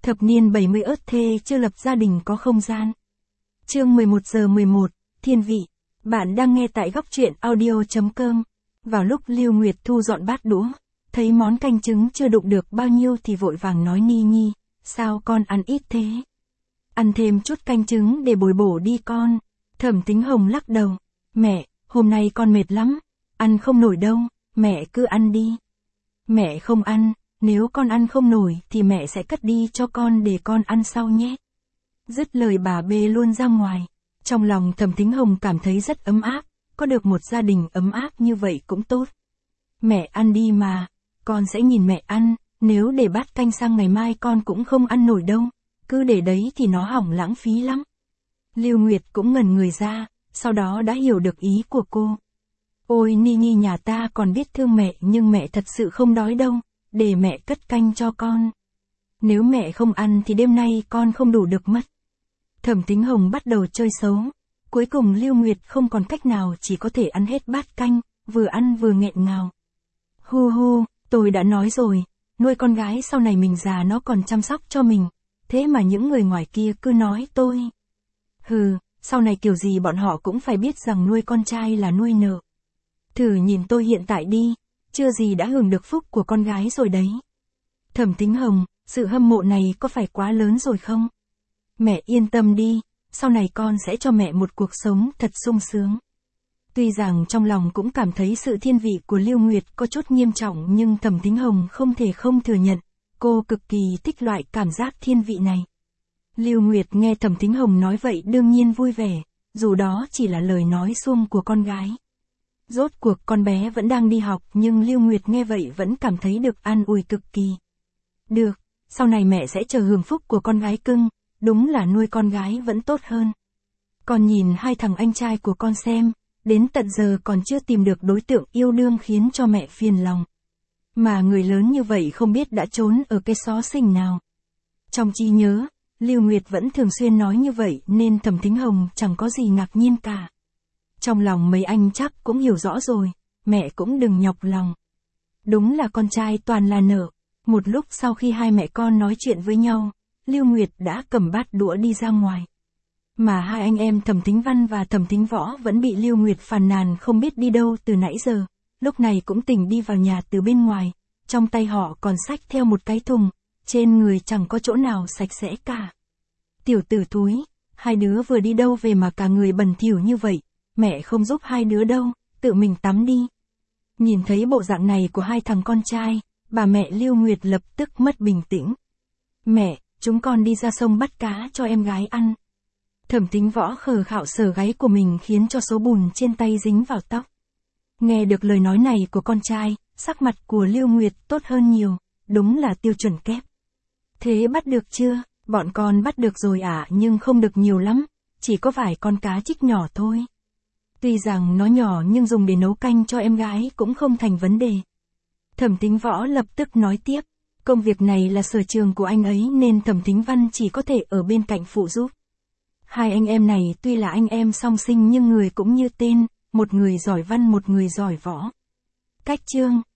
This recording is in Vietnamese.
Thập niên 70 ớt thê chưa lập gia đình có không gian. Chương 11:11, Thiên vị. Bạn đang nghe tại góc truyện audio.com. Vào lúc Lưu Nguyệt Thu dọn bát đũa, thấy món canh trứng chưa đụng được bao nhiêu thì vội vàng nói Ni Nhi, sao con ăn ít thế? Ăn thêm chút canh trứng để bồi bổ đi con. Thẩm Tính Hồng lắc đầu, mẹ, hôm nay con mệt lắm, ăn không nổi đâu, mẹ cứ ăn đi. Mẹ không ăn, nếu con ăn không nổi thì mẹ sẽ cất đi cho con để con ăn sau nhé. Dứt lời bà bê luôn ra ngoài. Trong lòng Thẩm Tính Hồng cảm thấy rất ấm áp, có được một gia đình ấm áp như vậy cũng tốt. Mẹ ăn đi mà, con sẽ nhìn mẹ ăn, nếu để bát canh sang ngày mai con cũng không ăn nổi đâu, cứ để đấy thì nó hỏng lãng phí lắm. Lưu Nguyệt cũng ngẩn người ra, sau đó đã hiểu được ý của cô. Ôi Ni Nhi nhà ta còn biết thương mẹ nhưng mẹ thật sự không đói đâu, để mẹ cất canh cho con. Nếu mẹ không ăn thì đêm nay con không đủ được mất. Thẩm Tính Hồng bắt đầu chơi xấu. Cuối cùng Lưu Nguyệt không còn cách nào chỉ có thể ăn hết bát canh, vừa ăn vừa nghẹn ngào. Hu hu, tôi đã nói rồi, nuôi con gái sau này mình già nó còn chăm sóc cho mình. Thế mà những người ngoài kia cứ nói tôi. Hừ, sau này kiểu gì bọn họ cũng phải biết rằng nuôi con trai là nuôi nợ. Thử nhìn tôi hiện tại đi, chưa gì đã hưởng được phúc của con gái rồi đấy. Thẩm Tính Hồng, sự hâm mộ này có phải quá lớn rồi không? Mẹ yên tâm đi, sau này con sẽ cho mẹ một cuộc sống thật sung sướng. Tuy rằng trong lòng cũng cảm thấy sự thiên vị của Lưu Nguyệt có chút nghiêm trọng nhưng Thẩm Tính Hồng không thể không thừa nhận, cô cực kỳ thích loại cảm giác thiên vị này. Lưu Nguyệt nghe Thẩm Tính Hồng nói vậy đương nhiên vui vẻ, dù đó chỉ là lời nói suông của con gái. Rốt cuộc con bé vẫn đang đi học nhưng Lưu Nguyệt nghe vậy vẫn cảm thấy được an ủi cực kỳ. Được, sau này mẹ sẽ chờ hưởng phúc của con gái cưng, đúng là nuôi con gái vẫn tốt hơn. Con nhìn hai thằng anh trai của con xem, đến tận giờ còn chưa tìm được đối tượng yêu đương khiến cho mẹ phiền lòng. Mà người lớn như vậy không biết đã trốn ở cái xó xỉnh nào. Trong trí nhớ, Lưu Nguyệt vẫn thường xuyên nói như vậy nên Thẩm Tính Hồng chẳng có gì ngạc nhiên cả. Trong lòng mấy anh chắc cũng hiểu rõ rồi, mẹ cũng đừng nhọc lòng. Đúng là con trai toàn là nợ. Một lúc sau khi hai mẹ con nói chuyện với nhau, Lưu Nguyệt đã cầm bát đũa đi ra ngoài. Mà hai anh em Thẩm Tính Văn và Thẩm Tính Võ vẫn bị Lưu Nguyệt phàn nàn không biết đi đâu từ nãy giờ, lúc này cũng tỉnh đi vào nhà từ bên ngoài, trong tay họ còn xách theo một cái thùng, trên người chẳng có chỗ nào sạch sẽ cả. Tiểu tử túi, hai đứa vừa đi đâu về mà cả người bẩn thỉu như vậy, mẹ không giúp hai đứa đâu, tự mình tắm đi. Nhìn thấy bộ dạng này của hai thằng con trai, bà mẹ Lưu Nguyệt lập tức mất bình tĩnh. Mẹ, chúng con đi ra sông bắt cá cho em gái ăn. Thẩm Tính Võ khờ khạo sờ gáy của mình khiến cho số bùn trên tay dính vào tóc. Nghe được lời nói này của con trai, sắc mặt của Lưu Nguyệt tốt hơn nhiều, đúng là tiêu chuẩn kép. Thế bắt được chưa? Bọn con bắt được rồi ạ nhưng không được nhiều lắm, chỉ có vài con cá trích nhỏ thôi. Tuy rằng nó nhỏ nhưng dùng để nấu canh cho em gái cũng không thành vấn đề. Thẩm Tính Võ lập tức nói tiếp, công việc này là sở trường của anh ấy nên Thẩm Tính Văn chỉ có thể ở bên cạnh phụ giúp. Hai anh em này tuy là anh em song sinh nhưng người cũng như tên, một người giỏi văn một người giỏi võ. Cách chương